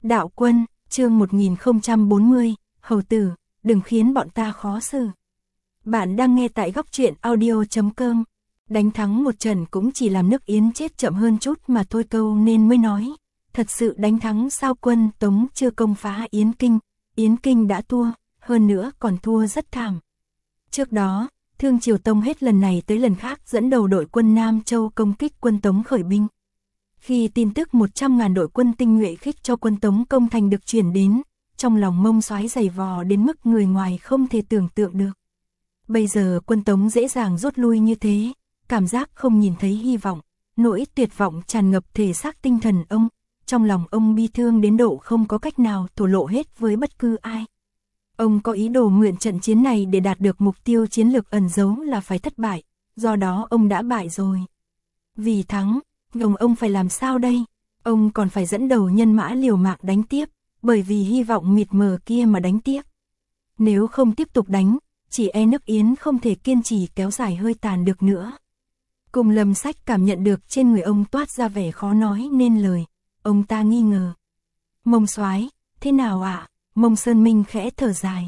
Đạo Quân, chương 1040, Hầu tử, đừng khiến bọn ta khó xử. Bạn đang nghe tại góc truyện audio.com. Đánh thắng một trận cũng chỉ làm nước Yến chết chậm hơn chút mà thôi câu nên mới nói. Thật sự đánh thắng sao? Quân Tống chưa công phá Yến Kinh đã thua, hơn nữa còn thua rất thảm. Trước đó, Thương Triều Tông hết lần này tới lần khác dẫn đầu đội quân Nam Châu công kích quân Tống khởi binh. Khi tin tức 100.000 đội quân tinh nhuệ khích cho quân Tống công thành được chuyển đến, trong lòng Mông Soái dày vò đến mức người ngoài không thể tưởng tượng được. Bây giờ quân Tống dễ dàng rút lui như thế, cảm giác không nhìn thấy hy vọng, nỗi tuyệt vọng tràn ngập thể xác tinh thần ông, trong lòng ông bi thương đến độ không có cách nào thổ lộ hết với bất cứ ai. Ông có ý đồ mượn trận chiến này để đạt được mục tiêu chiến lược ẩn giấu là phải thất bại, do đó ông đã bại rồi. Vì thắng, ông phải làm sao đây? Ông còn phải dẫn đầu nhân mã liều mạng đánh tiếp, bởi vì hy vọng mịt mờ kia mà đánh tiếp. Nếu không tiếp tục đánh, chỉ e nước Yến không thể kiên trì kéo dài hơi tàn được nữa. Cùng Lâm Sách cảm nhận được trên người ông toát ra vẻ khó nói nên lời, ông ta nghi ngờ. Mông Soái, thế nào ạ? Mông Sơn Minh khẽ thở dài.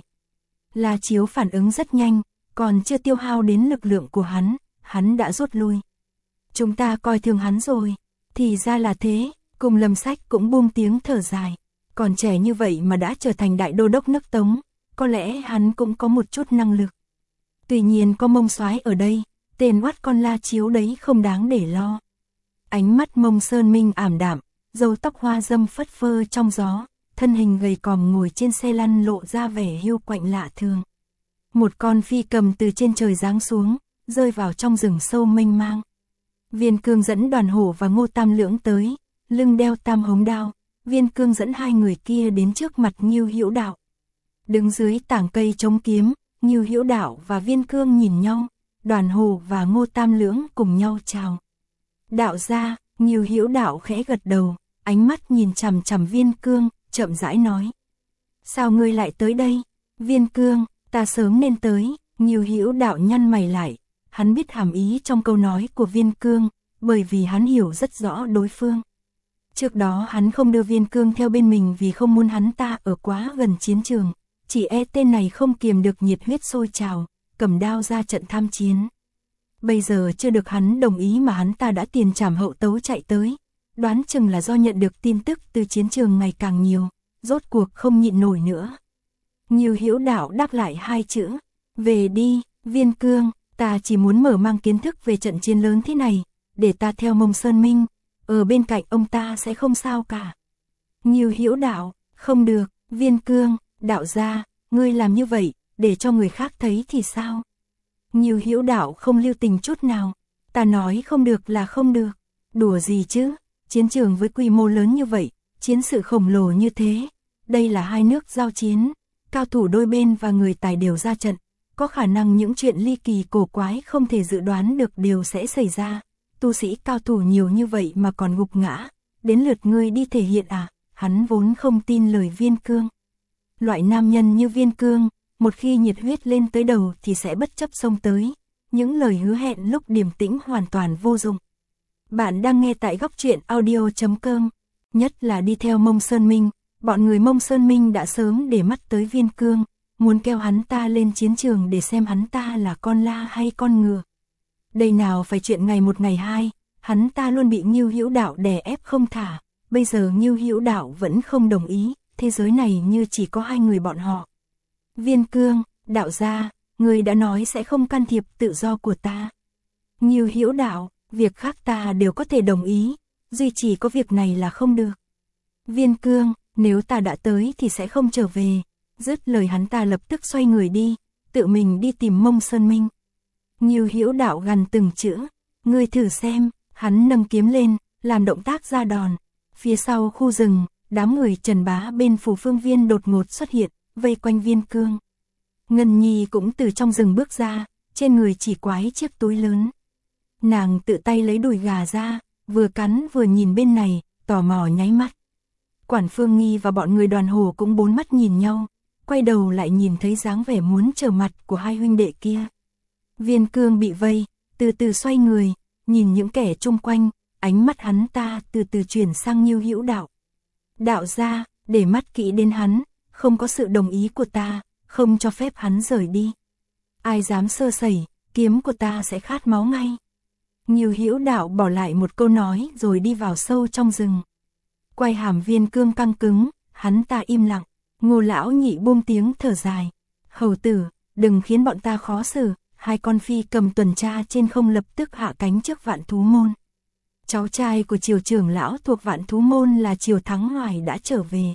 La Chiếu phản ứng rất nhanh, còn chưa tiêu hao đến lực lượng của hắn đã rút lui. Chúng ta coi thường hắn rồi, thì ra là thế. Cùng Lâm Sách cũng buông tiếng thở dài, còn trẻ như vậy mà đã trở thành đại đô đốc nước Tống, có lẽ hắn cũng có một chút năng lực. Tuy nhiên có Mông Soái ở đây, tên oát con La Chiếu đấy không đáng để lo. Ánh mắt Mông Sơn Minh ảm đạm, râu tóc hoa râm phất phơ trong gió, thân hình gầy còm ngồi trên xe lăn lộ ra vẻ hiu quạnh lạ thường. Một con phi cầm từ trên trời giáng xuống, rơi vào trong rừng sâu mênh mang. Viên Cương dẫn Đoàn Hổ và Ngô Tam Lưỡng tới, lưng đeo tam hống đao. Viên Cương dẫn hai người kia đến trước mặt Ngưu Hữu Đạo. Đứng dưới tảng cây chống kiếm, Ngưu Hữu Đạo và Viên Cương nhìn nhau, Đoàn Hổ và Ngô Tam Lưỡng cùng nhau chào. Đạo gia, Ngưu Hữu Đạo khẽ gật đầu, ánh mắt nhìn chằm chằm Viên Cương, chậm rãi nói. Sao ngươi lại tới đây? Viên Cương, ta sớm nên tới. Ngưu Hữu Đạo nhăn mày lại, hắn biết hàm ý trong câu nói của Viên Cương, bởi vì hắn hiểu rất rõ đối phương. Trước đó hắn không đưa Viên Cương theo bên mình vì không muốn hắn ta ở quá gần chiến trường, chỉ e tên này không kiềm được nhiệt huyết sôi trào, cầm đao ra trận tham chiến. Bây giờ chưa được hắn đồng ý mà hắn ta đã tiền trảm hậu tấu chạy tới, đoán chừng là do nhận được tin tức từ chiến trường ngày càng nhiều, rốt cuộc không nhịn nổi nữa. Ngưu Hữu Đạo đáp lại hai chữ, về đi. Viên Cương, ta chỉ muốn mở mang kiến thức về trận chiến lớn thế này, để ta theo Mông Sơn Minh, ở bên cạnh ông ta sẽ không sao cả. Ngưu Hữu Đạo, không được. Viên Cương, đạo gia, ngươi làm như vậy, để cho người khác thấy thì sao? Ngưu Hữu Đạo không lưu tình chút nào, ta nói không được là không được. Đùa gì chứ, chiến trường với quy mô lớn như vậy, chiến sự khổng lồ như thế, đây là hai nước giao chiến, cao thủ đôi bên và người tài đều ra trận, có khả năng những chuyện ly kỳ cổ quái không thể dự đoán được đều sẽ xảy ra. Tu sĩ cao thủ nhiều như vậy mà còn gục ngã, đến lượt ngươi đi thể hiện à? Hắn vốn không tin lời Viên Cương. Loại nam nhân như Viên Cương, một khi nhiệt huyết lên tới đầu thì sẽ bất chấp xông tới, những lời hứa hẹn lúc điềm tĩnh hoàn toàn vô dụng. Bạn đang nghe tại góc truyện audio.com, nhất là đi theo Mông Sơn Minh, bọn người Mông Sơn Minh đã sớm để mắt tới Viên Cương, muốn kéo hắn ta lên chiến trường để xem hắn ta là con la hay con ngựa. Đây nào phải chuyện ngày một ngày hai, hắn ta luôn bị Ngưu Hữu Đạo đè ép không thả, bây giờ Ngưu Hữu Đạo vẫn không đồng ý, thế giới này như chỉ có hai người bọn họ. Viên Cương, đạo gia, người đã nói sẽ không can thiệp tự do của ta. Ngưu Hữu Đạo, việc khác ta đều có thể đồng ý, duy chỉ có việc này là không được. Viên Cương, nếu ta đã tới thì sẽ không trở về. Dứt lời hắn ta lập tức xoay người đi, tự mình đi tìm Mông Sơn Minh. Ngưu Hữu Đạo gằn từng chữ, ngươi thử xem. Hắn nâng kiếm lên, làm động tác ra đòn. Phía sau khu rừng, đám người Trần Bá bên Phủ Phương Viên đột ngột xuất hiện, vây quanh Viên Cương. Ngân Nhi cũng từ trong rừng bước ra, trên người chỉ quái chiếc túi lớn. Nàng tự tay lấy đùi gà ra, vừa cắn vừa nhìn bên này, tò mò nháy mắt. Quản Phương Nghi và bọn người Đoàn Hổ cũng bốn mắt nhìn nhau, quay đầu lại nhìn thấy dáng vẻ muốn trở mặt của hai huynh đệ kia. Viên Cương bị vây, từ từ xoay người, nhìn những kẻ chung quanh, ánh mắt hắn ta từ từ chuyển sang Ngưu Hữu Đạo. Đạo gia, để mắt kỹ đến hắn, không có sự đồng ý của ta, không cho phép hắn rời đi. Ai dám sơ sẩy, kiếm của ta sẽ khát máu ngay. Ngưu Hữu Đạo bỏ lại một câu nói rồi đi vào sâu trong rừng. Quay hàm Viên Cương căng cứng, hắn ta im lặng. Ngô lão nhị buông tiếng thở dài. Hầu tử, đừng khiến bọn ta khó xử. Hai con phi cầm tuần tra trên không lập tức hạ cánh trước Vạn Thú Môn. Cháu trai của Triều trưởng lão thuộc Vạn Thú Môn là Triều Thắng Hoài đã trở về.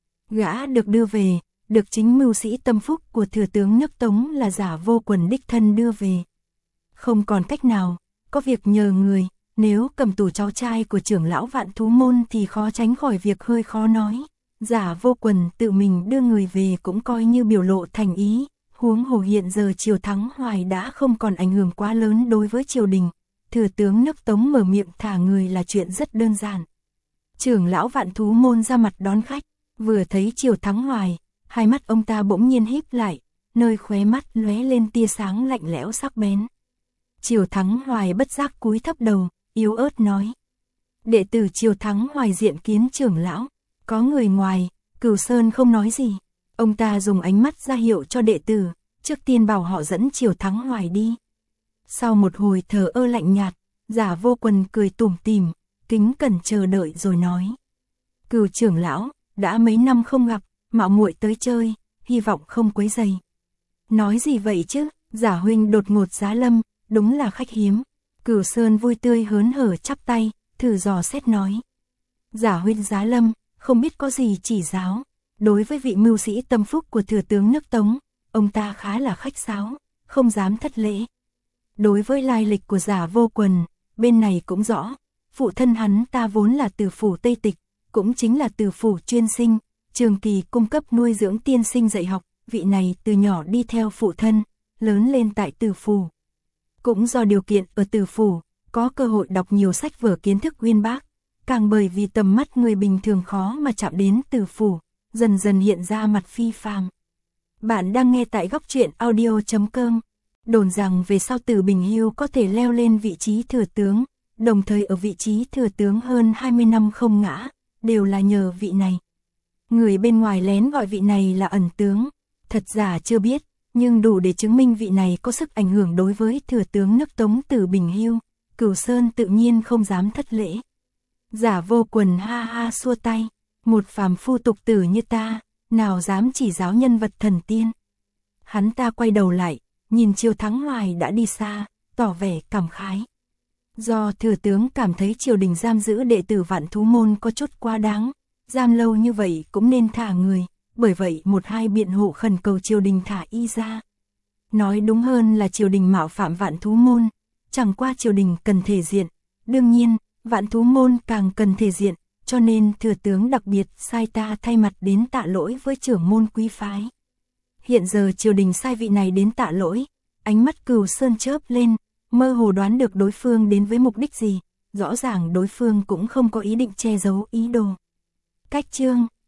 Gã được đưa về, được chính mưu sĩ tâm phúc của thừa tướng nước Tống là Giả Vô Quần đích thân đưa về. Không còn cách nào, có việc nhờ người, nếu cầm tù cháu trai của trưởng lão Vạn Thú Môn thì khó tránh khỏi việc hơi khó nói. Giả Vô Quần tự mình đưa người về cũng coi như biểu lộ thành ý, huống hồ hiện giờ Triều Thắng Hoài đã không còn ảnh hưởng quá lớn đối với triều đình. Thừa tướng nước Tống mở miệng thả người là chuyện rất đơn giản. Trưởng lão Vạn Thú Môn ra mặt đón khách, vừa thấy Triều Thắng Hoài, hai mắt ông ta bỗng nhiên híp lại, nơi khóe mắt lóe lên tia sáng lạnh lẽo sắc bén. Triều Thắng Hoài bất giác cúi thấp đầu, yếu ớt nói: "Đệ tử Triều Thắng Hoài diện kiến trưởng lão." Có người ngoài, Cửu Sơn không nói gì. Ông ta dùng ánh mắt ra hiệu cho đệ tử, trước tiên bảo họ dẫn Triều Thắng Hoài đi. Sau một hồi thờ ơ lạnh nhạt, Giả Vô Quần cười tủm tỉm, kính cẩn chờ đợi rồi nói: "Cửu trưởng lão, đã mấy năm không gặp, mạo muội tới chơi, hy vọng không quấy rầy." "Nói gì vậy chứ, Giả huynh đột ngột giá lâm, đúng là khách hiếm." Cửu Sơn vui tươi hớn hở chắp tay, thử dò xét nói: "Giả huynh giá lâm, không biết có gì chỉ giáo." Đối với vị mưu sĩ tâm phúc của thừa tướng nước Tống, ông ta khá là khách sáo, không dám thất lễ. Đối với lai lịch của Giả Vô Quần, bên này cũng rõ, phụ thân hắn ta vốn là từ phủ Tây Tịch, cũng chính là từ phủ chuyên sinh, trường kỳ cung cấp nuôi dưỡng tiên sinh dạy học, vị này từ nhỏ đi theo phụ thân, lớn lên tại Từ phủ. Cũng do điều kiện ở Từ phủ, có cơ hội đọc nhiều sách vở kiến thức uyên bác, càng bởi vì tầm mắt người bình thường khó mà chạm đến Từ phủ, dần dần hiện ra mặt phi phàm. Bạn đang nghe tại góc truyện audio.com. Đồn rằng về sau Từ Bình Hưu có thể leo lên vị trí thừa tướng, đồng thời ở vị trí thừa tướng hơn 20 năm không ngã, đều là nhờ vị này. Người bên ngoài lén gọi vị này là ẩn tướng, thật giả chưa biết, nhưng đủ để chứng minh vị này có sức ảnh hưởng đối với thừa tướng nước Tống Từ Bình Hưu. Cửu Sơn tự nhiên không dám thất lễ. Giả Vô Quần ha ha xua tay: "Một phàm phu tục tử như ta, nào dám chỉ giáo nhân vật thần tiên." Hắn ta quay đầu lại, nhìn Triều Thắng Hoài đã đi xa, tỏ vẻ cảm khái. Do thừa tướng cảm thấy triều đình giam giữ đệ tử Vạn Thú Môn có chút quá đáng, giam lâu như vậy cũng nên thả người, bởi vậy một hai biện hộ khẩn cầu triều đình thả y ra. Nói đúng hơn là triều đình mạo phạm Vạn Thú Môn, chẳng qua triều đình cần thể diện, đương nhiên, Vạn Thú Môn càng cần thể diện, cho nên thừa tướng đặc biệt sai ta thay mặt đến tạ lỗi với trưởng môn quý phái. Hiện giờ triều đình sai vị này đến tạ lỗi, ánh mắt Cửu Sơn chớp lên, mơ hồ đoán được đối phương đến với mục đích gì, rõ ràng đối phương cũng không có ý định che giấu ý đồ. Cách chương